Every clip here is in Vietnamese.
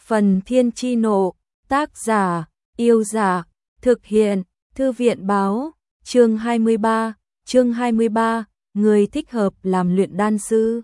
Phần Thiên Chi Nộ, tác giả, Yêu Giả, thực hiện, Thư viện báo, chương 23, người thích hợp làm luyện đan sư.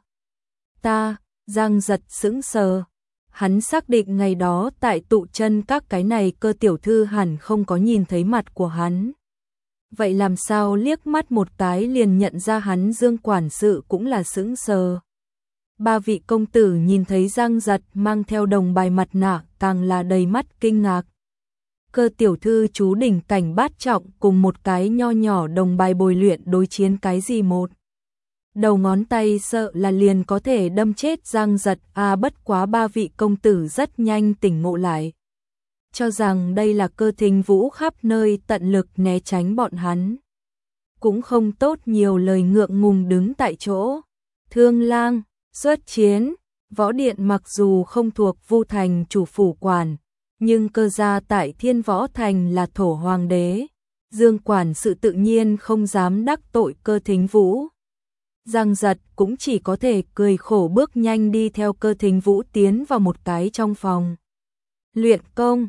Giang Giật sững sờ. Hắn xác định ngày đó tại tụ chân các cái này Cơ tiểu thư hẳn không có nhìn thấy mặt của hắn. Vậy làm sao liếc mắt một cái liền nhận ra hắn? Dương quản sự cũng là sững sờ. Ba vị công tử nhìn thấy Giang Giật mang theo đồng bài mặt nạ càng là đầy mắt kinh ngạc. Cơ tiểu thư chú đỉnh cảnh bát trọng cùng một cái nho nhỏ đồng bài bồi luyện đối chiến cái gì một đầu ngón tay sợ là liền có thể đâm chết Giang Giật. Bất quá ba vị công tử rất nhanh tỉnh ngộ lại, cho rằng đây là Cơ Thính Vũ khắp nơi tận lực né tránh bọn hắn. Cũng không tốt nhiều lời, ngượng ngùng đứng tại chỗ. Thương lang, xuất chiến. Võ điện mặc dù không thuộc Vu Thành chủ phủ quản, nhưng Cơ gia tại Thiên Võ Thành là thổ hoàng đế. Dương quản sự tự nhiên không dám đắc tội Cơ Thính Vũ. Giang Giật cũng chỉ có thể cười khổ bước nhanh đi theo Cơ Thính Vũ tiến vào một cái trong phòng luyện công.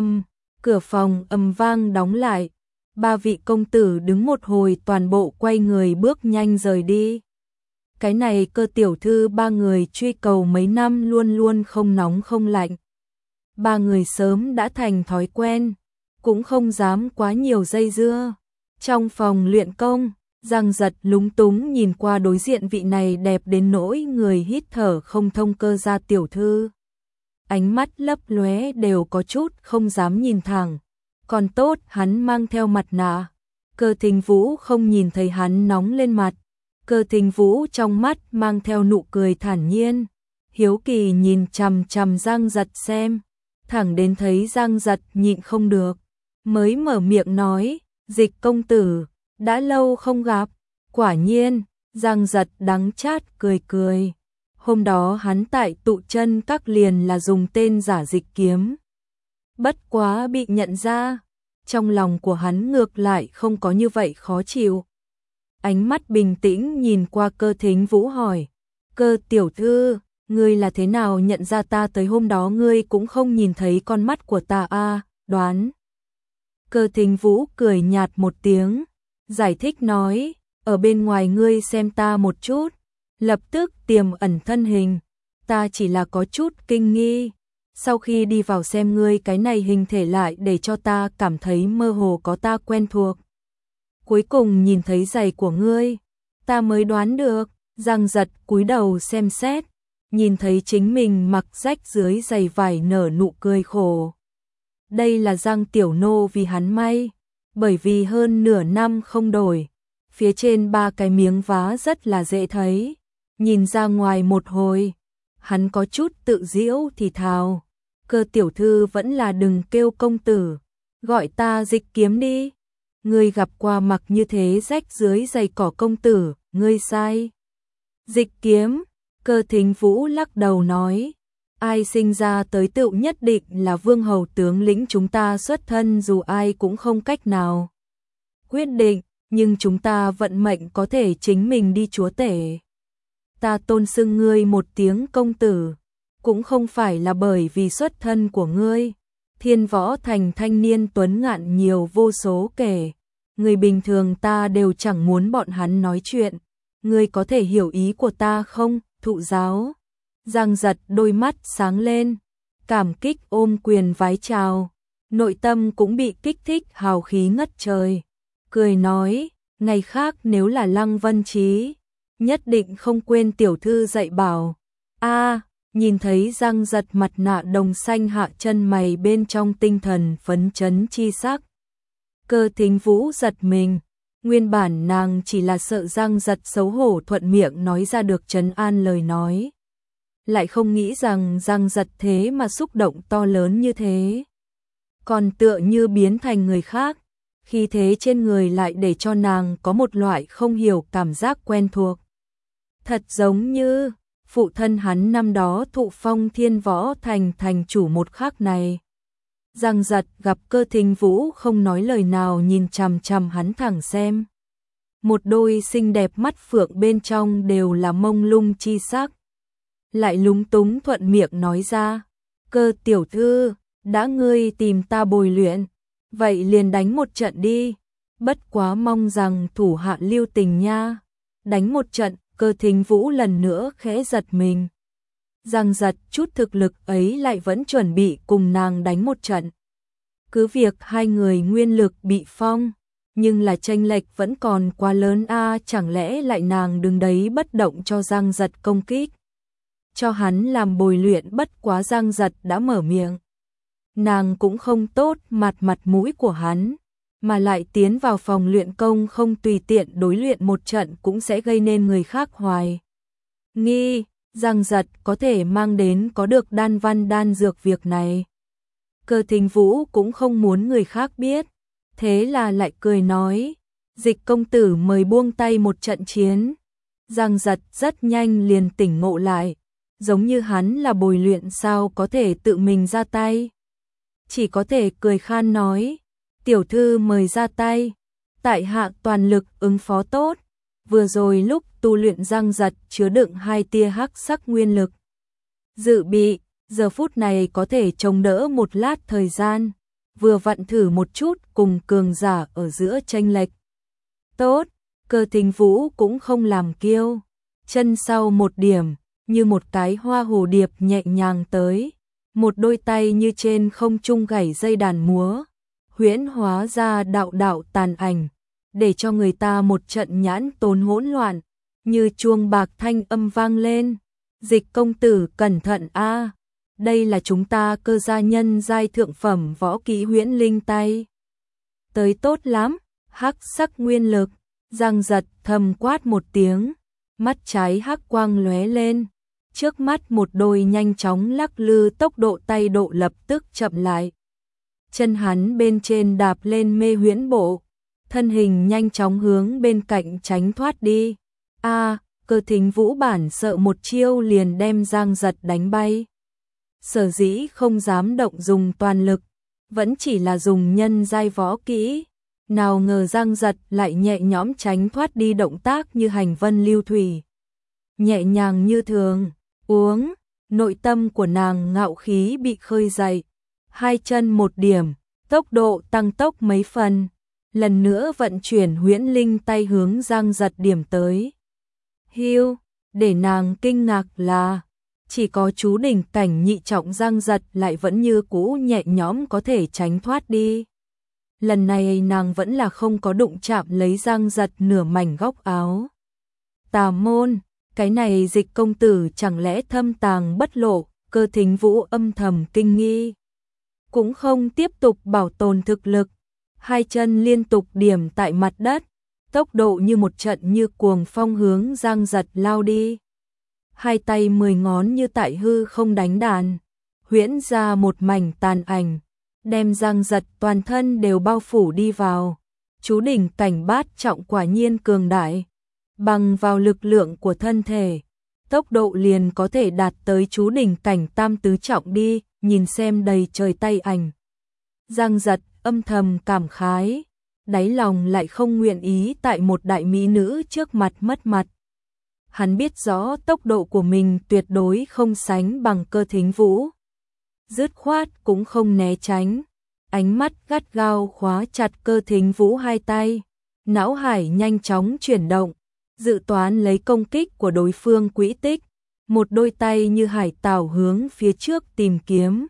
Cửa phòng ầm vang đóng lại. Ba vị công tử đứng một hồi toàn bộ quay người bước nhanh rời đi. Cái này Cơ tiểu thư ba người truy cầu mấy năm luôn luôn không nóng không lạnh. Ba người sớm đã thành thói quen, cũng không dám quá nhiều dây dưa. Trong phòng luyện công, Giang Giật lúng túng nhìn qua đối diện vị này đẹp đến nỗi người hít thở không thông Cơ gia tiểu thư. Ánh mắt lấp lóe đều có chút không dám nhìn thẳng. Còn tốt hắn mang theo mặt nạ, Cơ Thính Vũ không nhìn thấy hắn nóng lên mặt. Cơ Thính Vũ trong mắt mang theo nụ cười thản nhiên, hiếu kỳ nhìn chằm chằm Giang Giật xem, thẳng đến thấy Giang Giật nhịn không được, mới mở miệng nói, Dịch công tử, đã lâu không gặp. Quả nhiên, Giang Giật đắng chát cười cười. Hôm đó hắn tại tụ chân các liền là dùng tên giả Dịch Kiếm. Bất quá bị nhận ra, trong lòng của hắn ngược lại không có như vậy khó chịu. Ánh mắt bình tĩnh nhìn qua Cơ Thính Vũ hỏi, Cơ tiểu thư, ngươi là thế nào nhận ra ta? Tới hôm đó ngươi cũng không nhìn thấy con mắt của ta đoán. Cơ Thính Vũ cười nhạt một tiếng, giải thích nói, ở bên ngoài ngươi xem ta một chút, lập tức tiềm ẩn thân hình, ta chỉ là có chút kinh nghi. Sau khi đi vào xem ngươi cái này hình thể lại để cho ta cảm thấy mơ hồ có ta quen thuộc. Cuối cùng nhìn thấy giày của ngươi, ta mới đoán được. Giang Giật cúi đầu xem xét, nhìn thấy chính mình mặc rách dưới giày vải nở nụ cười khổ. Đây là Giang tiểu nô vì hắn may, bởi vì hơn nửa năm không đổi, phía trên ba cái miếng vá rất là dễ thấy. Nhìn ra ngoài một hồi, hắn có chút tự giễu thì thào, Cơ tiểu thư vẫn là đừng kêu công tử, gọi ta Dịch Kiếm đi. Ngươi gặp qua mặc như thế rách dưới giày cỏ công tử, ngươi sai. Dịch Kiếm, Cơ Thính Vũ lắc đầu nói, ai sinh ra tới tựu nhất định là vương hầu tướng lĩnh, chúng ta xuất thân dù ai cũng không cách nào quyết định, nhưng chúng ta vận mệnh có thể chính mình đi chúa tể. Ta tôn xưng ngươi một tiếng công tử, cũng không phải là bởi vì xuất thân của ngươi. Thiên Võ Thành thanh niên tuấn ngạn nhiều vô số kể, người bình thường ta đều chẳng muốn bọn hắn nói chuyện. Ngươi có thể hiểu ý của ta không, thụ giáo? Giang Giật đôi mắt sáng lên, cảm kích ôm quyền vái chào, nội tâm cũng bị kích thích hào khí ngất trời. Cười nói, ngày khác nếu là Lăng Vân Chí, nhất định không quên tiểu thư dạy bảo. Nhìn thấy Giang Giật mặt nạ đồng xanh hạ chân mày bên trong tinh thần phấn chấn chi sắc. Cơ Thính Vũ giật mình, nguyên bản nàng chỉ là sợ Giang Giật xấu hổ thuận miệng nói ra được trấn an lời nói. Lại không nghĩ rằng Giang Giật thế mà xúc động to lớn như thế. Còn tựa như biến thành người khác, khi thế trên người lại để cho nàng có một loại không hiểu cảm giác quen thuộc. Thật giống như phụ thân hắn năm đó thụ phong Thiên Võ Thành thành chủ một khắc này. Giang Giật gặp Cơ Thính Vũ không nói lời nào nhìn chằm chằm hắn thẳng xem. Một đôi xinh đẹp mắt phượng bên trong đều là mông lung chi sắc. Lại lúng túng thuận miệng nói ra, Cơ tiểu thư, đã ngươi tìm ta bồi luyện, vậy liền đánh một trận đi, bất quá mong rằng thủ hạ lưu tình nha. Đánh một trận, Cơ Thính Vũ lần nữa khẽ giật mình. Giang giật chút thực lực ấy lại vẫn chuẩn bị cùng nàng đánh một trận. Cứ việc hai người nguyên lực bị phong, nhưng là chênh lệch vẫn còn quá lớn a, chẳng lẽ lại nàng đứng đấy bất động cho Giang giật công kích. Cho hắn làm bồi luyện, bất quá Giang giật đã mở miệng. Nàng cũng không tốt mặt mũi của hắn, mà lại tiến vào phòng luyện công không tùy tiện đối luyện một trận cũng sẽ gây nên người khác hoài nghi. Giang giật có thể mang đến có được đan văn đan dược việc này. Cơ Thính Vũ cũng không muốn người khác biết, thế là lại cười nói, Dịch công tử mời buông tay một trận chiến. Giang giật rất nhanh liền tỉnh ngộ lại, giống như hắn là bồi luyện sao có thể tự mình ra tay. Chỉ có thể cười khan nói, tiểu thư mời ra tay, tại hạ toàn lực ứng phó tốt. Vừa rồi lúc tu luyện Giang giật chứa đựng 2 tia hắc sắc nguyên lực dự bị, giờ phút này có thể chống đỡ một lát thời gian, vừa vặn thử một chút cùng cường giả ở giữa chênh lệch. Tốt, Cơ Thính Vũ cũng không làm kiêu, chân sau một điểm, như một cái hoa hồ điệp nhẹ nhàng tới, một đôi tay như trên không trung gảy dây đàn múa, huyễn hóa ra đạo đạo tàn ảnh, để cho người ta một trận nhãn tốn hỗn loạn, như chuông bạc thanh âm vang lên. Dịch công tử cẩn thận a, đây là chúng ta Cơ gia nhân giai thượng phẩm võ kỹ huyễn linh tay. Tới tốt lắm, hắc sắc nguyên lực. Giang giật thầm quát một tiếng, mắt trái hắc quang lóe lên, trước mắt một đôi nhanh chóng lắc lư, tốc độ tay độ lập tức chậm lại. Chân hắn bên trên đạp lên mê huyễn bộ, thân hình nhanh chóng hướng bên cạnh tránh thoát đi. A, Cơ Thính Vũ bản sợ một chiêu liền đem Giang giật đánh bay. Sở dĩ không dám động dùng toàn lực, vẫn chỉ là dùng nhân giai võ kỹ. Nào ngờ Giang giật lại nhẹ nhõm tránh thoát đi, động tác như hành vân lưu thủy, nhẹ nhàng như thường. Uống, nội tâm của nàng ngạo khí bị khơi dậy, 2 chân một điểm, tốc độ tăng tốc mấy phần, lần nữa vận chuyển huyễn linh tay hướng Giang giật điểm tới. Hiu, để nàng kinh ngạc là chỉ có chú đỉnh cảnh nhị trọng Giang giật lại vẫn như cũ nhẹ nhõm có thể tránh thoát đi. Lần này nàng vẫn là không có đụng chạm lấy Giang giật nửa mảnh góc áo. Tà môn, cái này Dịch công tử chẳng lẽ thâm tàng bất lộ. Cơ Thính Vũ âm thầm kinh nghi, cũng không tiếp tục bảo tồn thực lực, 2 chân liên tục điểm tại mặt đất, tốc độ như một trận như cuồng phong hướng Giang giật lao đi. 2 tay 10 ngón như tại hư không đánh đàn, huyễn ra một mảnh tàn ảnh, đem Giang giật toàn thân đều bao phủ đi vào. Chú đỉnh cảnh bát trọng quả nhiên cường đại, bằng vào lực lượng của thân thể, tốc độ liền có thể đạt tới chú đỉnh cảnh tam tứ trọng đi. Nhìn xem đầy trời tay ảnh, Giang giật âm thầm cảm khái, đáy lòng lại không nguyện ý tại một đại mỹ nữ trước mặt mất mặt. Hắn biết rõ tốc độ của mình tuyệt đối không sánh bằng Cơ Thính Vũ, dứt khoát cũng không né tránh, ánh mắt gắt gao khóa chặt Cơ Thính Vũ 2 tay, não hải nhanh chóng chuyển động, dự toán lấy công kích của đối phương quỹ tích. Một đôi tay như hải tảo hướng phía trước tìm kiếm.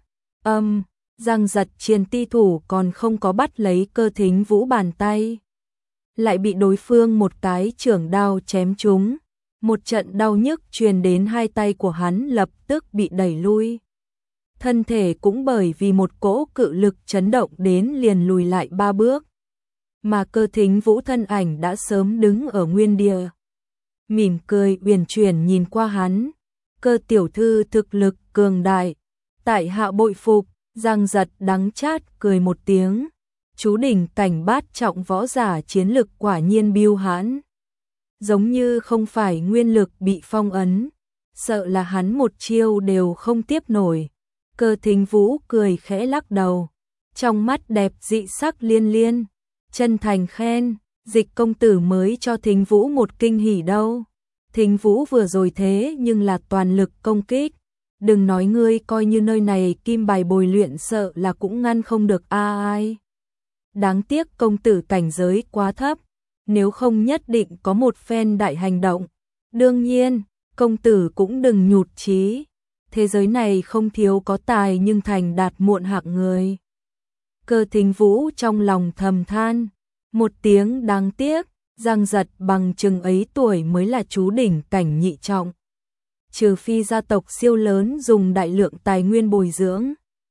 Giang giật triền ti thủ còn không có bắt lấy Cơ Thính Vũ bàn tay, lại bị đối phương một cái chưởng đao chém trúng. Một trận đau nhức truyền đến, 2 tay của hắn lập tức bị đẩy lui. Thân thể cũng bởi vì một cỗ cự lực chấn động đến liền lùi lại 3 bước. Mà Cơ Thính Vũ thân ảnh đã sớm đứng ở nguyên địa, mỉm cười uyển chuyển nhìn qua hắn. Cơ tiểu thư thực lực cường đại, tại hạ bội phục. Giang giật đắng chát cười một tiếng, chú đỉnh cảnh bát trọng võ giả chiến lực quả nhiên biêu hãn, giống như không phải nguyên lực bị phong ấn, sợ là hắn một chiêu đều không tiếp nổi. Cơ Thính Vũ cười khẽ lắc đầu, trong mắt đẹp dị sắc liên liên, chân thành khen, Dịch công tử mới cho Thính Vũ một kinh hỉ đâu. Thính Vũ vừa rồi thế nhưng là toàn lực công kích, Đừng nói ngươi coi như nơi này kim bài bồi luyện sợ là cũng ngăn không được ai. Đáng tiếc công tử cảnh giới quá thấp, nếu không nhất định có một phen đại hành động. Đương nhiên, công tử cũng đừng nhụt chí. Thế giới này không thiếu có tài nhưng thành đạt muộn hạng người. Cơ Thính Vũ trong lòng thầm than, một tiếng đáng tiếc, Giang Giật bằng chừng ấy tuổi mới là chú đỉnh cảnh nhị trọng. Trừ phi gia tộc siêu lớn dùng đại lượng tài nguyên bồi dưỡng.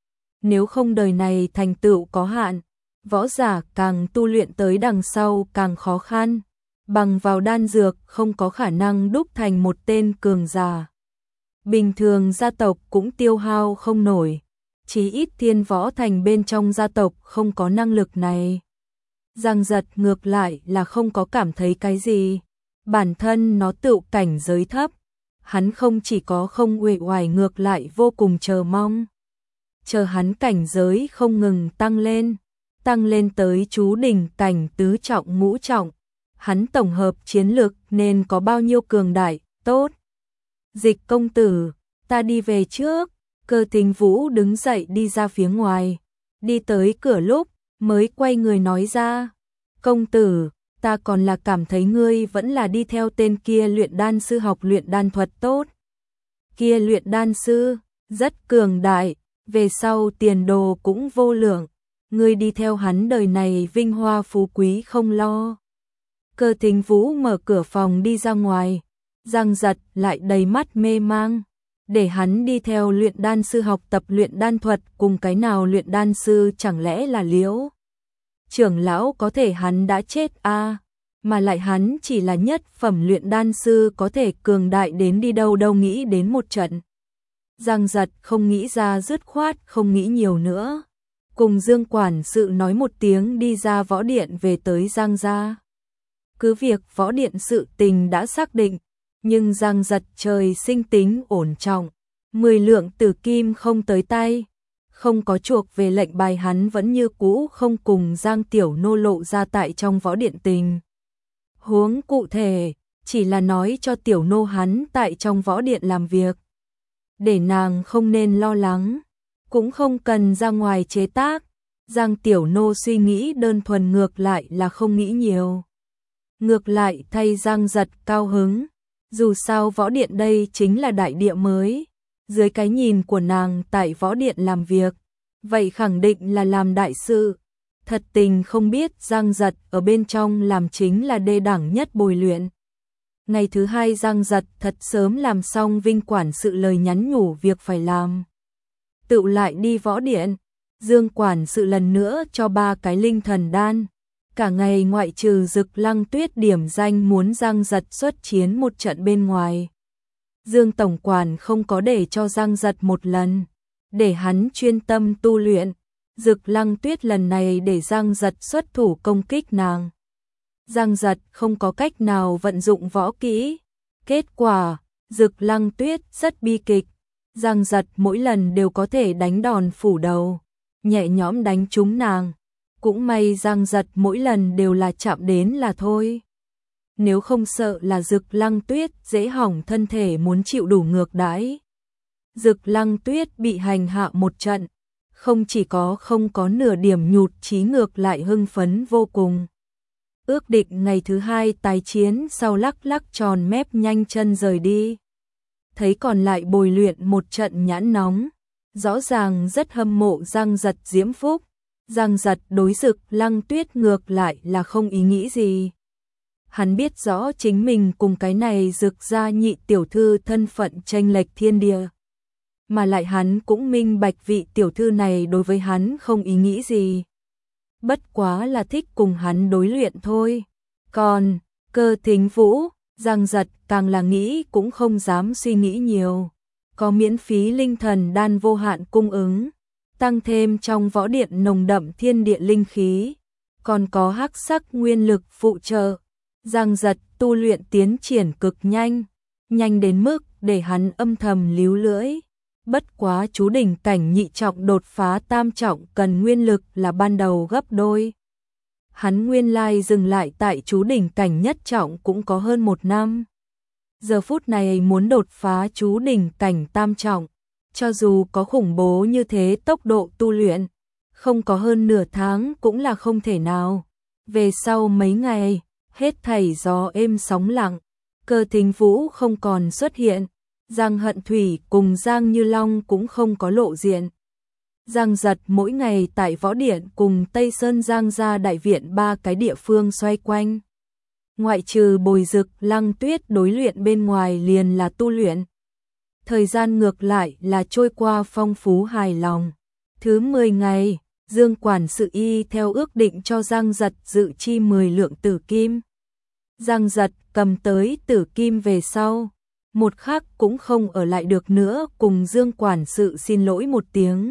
Nếu không đời này thành tựu có hạn, võ giả càng tu luyện tới đằng sau càng khó khăn, bằng vào đan dược không có khả năng đúc thành một tên cường giả. Bình thường gia tộc cũng tiêu hao không nổi, chí ít Thiên Võ Thành bên trong gia tộc không có năng lực này. Giang Giật ngược lại là không có cảm thấy cái gì, bản thân nó tựu cảnh giới thấp, hắn không chỉ có không uể oải ngược lại vô cùng chờ mong. Chờ hắn cảnh giới không ngừng tăng lên tới chú đỉnh cảnh tứ trọng ngũ trọng, hắn tổng hợp chiến lực nên có bao nhiêu cường đại, tốt. Dịch công tử, ta đi về trước. Cơ Thính Vũ đứng dậy đi ra phía ngoài, đi tới cửa lúc mới quay người nói ra, công tử, ta còn là cảm thấy ngươi vẫn là đi theo tên kia luyện đan sư học luyện đan thuật tốt. Kia luyện đan sư, rất cường đại, về sau tiền đồ cũng vô lượng, ngươi đi theo hắn đời này vinh hoa phú quý không lo. Cơ Thính Vũ mở cửa phòng đi ra ngoài, Giang Giật lại đầy mắt mê mang. Để hắn đi theo luyện đan sư học tập luyện đan thuật cùng cái nào luyện đan sư chẳng lẽ là Liễu trưởng lão có thể hắn đã chết mà lại hắn chỉ là nhất phẩm luyện đan sư có thể cường đại đến đi đâu đâu nghĩ đến một trận. Giang Giật không nghĩ ra dứt khoát không nghĩ nhiều nữa. Cùng Dương quản sự nói một tiếng đi ra võ điện về tới Giang gia. Cứ việc võ điện sự tình đã xác định, nhưng Giang Giật trời sinh tính ổn trọng, 10 lượng tử kim không tới tay, không có chuộc về lệnh bài hắn vẫn như cũ không cùng Giang Tiểu Nô lộ ra tại trong võ điện tình. Huống cụ thể, chỉ là nói cho Tiểu Nô hắn tại trong võ điện làm việc. Để nàng không nên lo lắng, cũng không cần ra ngoài chế tác. Giang Tiểu Nô suy nghĩ đơn thuần ngược lại là không nghĩ nhiều. Ngược lại thay Giang Giật cao hứng. Dù sao võ điện đây chính là đại địa mới, dưới cái nhìn của nàng tại võ điện làm việc, vậy khẳng định là làm đại sự. Thật tình không biết Giang Giật ở bên trong làm chính là đê đẳng nhất bồi luyện. Ngày thứ hai Giang Giật thật sớm làm xong Vinh quản sự lời nhắn nhủ việc phải làm. Tựu lại đi võ điện, Dương quản sự lần nữa cho 3 cái linh thần đan. Cả ngày ngoại trừ Dực Lăng Tuyết điểm danh muốn Giang Giật xuất chiến một trận bên ngoài. Dương tổng quản không có để cho Giang Giật một lần, để hắn chuyên tâm tu luyện. Dực Lăng Tuyết lần này để Giang Giật xuất thủ công kích nàng. Giang Giật không có cách nào vận dụng võ kỹ. Kết quả, Dực Lăng Tuyết rất bi kịch. Giang Giật mỗi lần đều có thể đánh đòn phủ đầu, nhẹ nhõm đánh trúng nàng. Cũng may Giang Giật mỗi lần đều là chạm đến là thôi. Nếu không sợ là Dực Lăng Tuyết dễ hỏng thân thể muốn chịu đủ ngược đãi. Dực Lăng Tuyết bị hành hạ một trận, không chỉ có không có nửa điểm nhụt chí ngược lại hưng phấn vô cùng. Ước định ngày thứ 2 tái chiến sau lắc lắc tròn mép nhanh chân rời đi. Thấy còn lại bồi luyện một trận nhãn nóng, rõ ràng rất hâm mộ Giang Giật diễm phúc. Giang Giật đối Dực Lăng Tuyết ngược lại là không ý nghĩ gì. Hắn biết rõ chính mình cùng cái này Dực gia nhị tiểu thư thân phận chênh lệch thiên địa. Mà lại hắn cũng minh bạch vị tiểu thư này đối với hắn không ý nghĩ gì. Bất quá là thích cùng hắn đối luyện thôi. Còn, Cơ Thính Vũ, Giang Giật càng là nghĩ cũng không dám suy nghĩ nhiều. Có miễn phí linh thần đan vô hạn cung ứng. Tăng thêm trong võ điện nồng đậm thiên địa linh khí, còn có hắc sắc nguyên lực phụ trợ. Giang Giật tu luyện tiến triển cực nhanh, nhanh đến mức để hắn âm thầm líu lưỡi. Bất quá chú đỉnh cảnh nhị trọng đột phá tam trọng cần nguyên lực là ban đầu gấp đôi. Hắn nguyên lai dừng lại tại chú đỉnh cảnh nhất trọng cũng có hơn 1 năm. Giờ phút này muốn đột phá chú đỉnh cảnh tam trọng, Cho dù có khủng bố như thế, tốc độ tu luyện không có hơn nửa tháng cũng là không thể nào. Về sau mấy ngày, hết thảy gió êm sóng lặng, Cơ Thính Vũ không còn xuất hiện, Giang Hận Thủy cùng Giang Như Long cũng không có lộ diện. Giang Giật mỗi ngày tại Võ Điện cùng Tây Sơn Giang gia đại viện ba cái địa phương xoay quanh. Ngoại trừ Bồi Dực, Lăng Tuyết đối luyện bên ngoài liền là tu luyện. Thời gian ngược lại là trôi qua phong phú hài lòng. Thứ 10 ngày, Dương quản sự y theo ước định cho Giang Giật dự chi 10 lượng tử kim. Giang Giật cầm tới tử kim về sau, một khắc cũng không ở lại được nữa, cùng Dương quản sự xin lỗi một tiếng.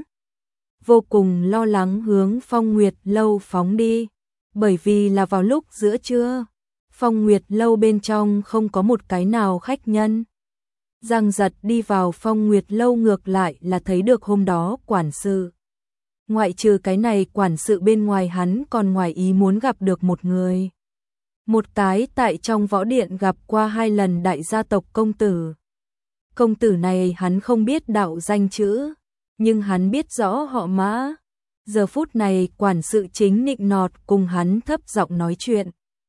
Vô cùng lo lắng hướng Phong Nguyệt lâu phóng đi, bởi vì là vào lúc giữa trưa, Phong Nguyệt lâu bên trong không có một cái nào khách nhân. Giang Giật đi vào Phong Nguyệt lâu ngược lại là thấy được hôm đó quản sự. Ngoại trừ cái này quản sự bên ngoài, hắn còn ngoài ý muốn gặp được một người. Một cái tại trong võ điện gặp qua 2 lần đại gia tộc công tử. Công tử này hắn không biết đạo danh chữ, nhưng hắn biết rõ họ Mã. Giờ phút này quản sự chính nịnh nọt cùng hắn thấp giọng nói chuyện.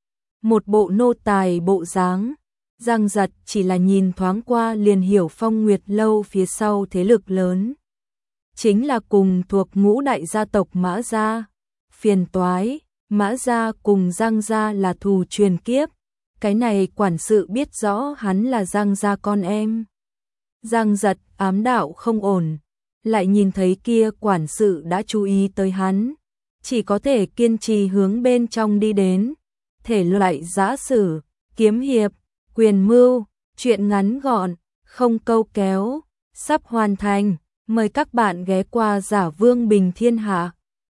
Một bộ nô tài bộ dáng. Giang Giật chỉ là nhìn thoáng qua liền hiểu Phong Nguyệt lâu phía sau thế lực lớn. Chính là cùng thuộc ngũ đại gia tộc Mã gia. Phiền toái, Mã gia cùng Giang gia là thù truyền kiếp. Cái này quản sự biết rõ hắn là Giang gia con em. Giang Giật ám đạo không ổn, lại nhìn thấy kia quản sự đã chú ý tới hắn, chỉ có thể kiên trì hướng bên trong đi đến. Thể loại giã sử, kiếm hiệp, quyền mưu, truyện ngắn gọn, không câu kéo, sắp hoàn thành. Mời các bạn ghé qua Giả Vương Bình Thiên Hạ.